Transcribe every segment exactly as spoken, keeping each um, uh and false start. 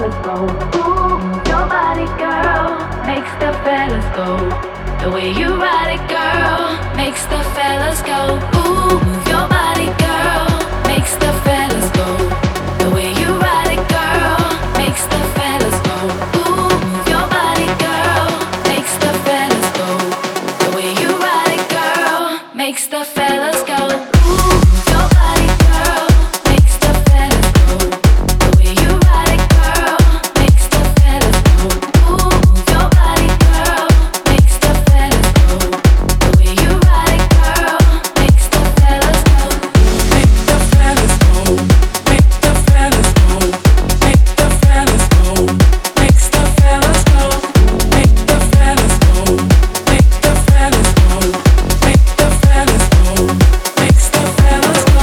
fellas go. Ooh, your body, girl, makes the fellas go. The way you ride it, girl, makes the fellas go. Ooh, move your body, girl, makes the fellas go. The way you ride it, girl, makes the fellas go. Ooh, move your body, girl, makes the fellas go. The way you ride it, girl, makes the fellas go. Ooh, move your body, girl, makes the fellas go. The way you ride it, girl, makes the fellas go. Ooh, move your body, girl, makes the fellas go. The way you ride it, girl, makes the fellas go. Make the fellas go. Make the fellas go. Make the fellas go. Makes the fellas go. Make the fellas go. Make the fellas go. Make the fellas go. Makes the fellas go.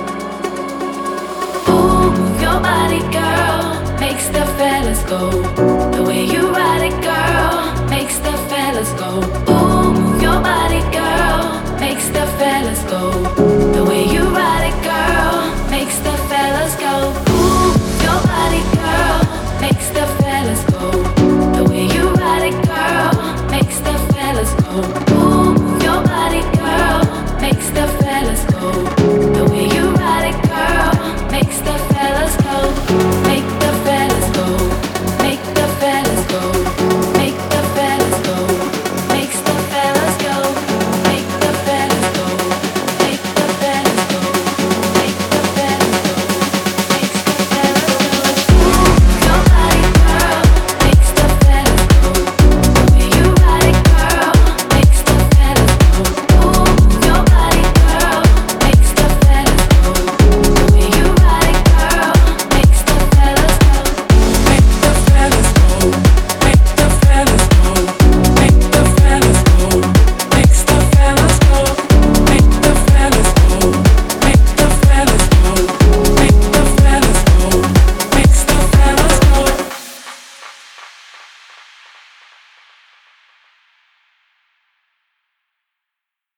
Ooh, move your body, girl, makes the fellas go.